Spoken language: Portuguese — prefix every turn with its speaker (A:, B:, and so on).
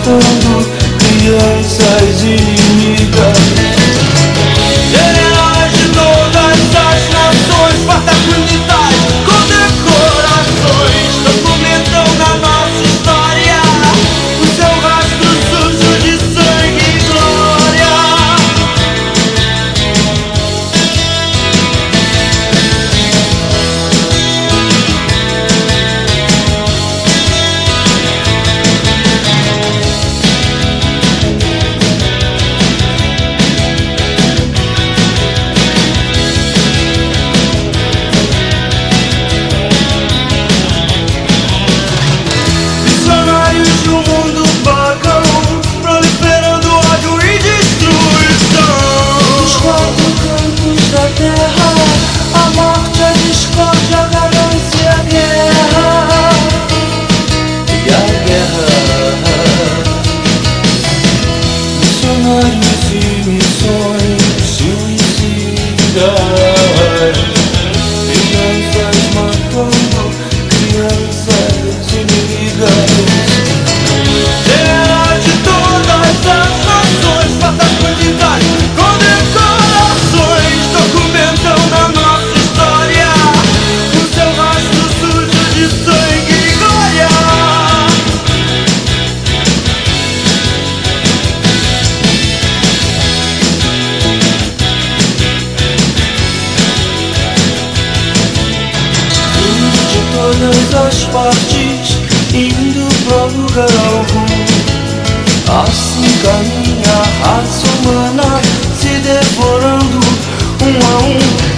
A: matando crianças inimigas. Heróis de todas as nações, fardados unitais, condecorações, documentam na nossa história o seu rastro sujo de sangue e glória. Missionários e missões suicidas, crianças matando crianças inimigas. Heróis de todas as nações, fardados unitais, condecorações, documentam na nossa história o seu rastro sujo de sangue e glória. Todas as partes indo pra lugar algum, assim caminha a raça humana se devorando um a um.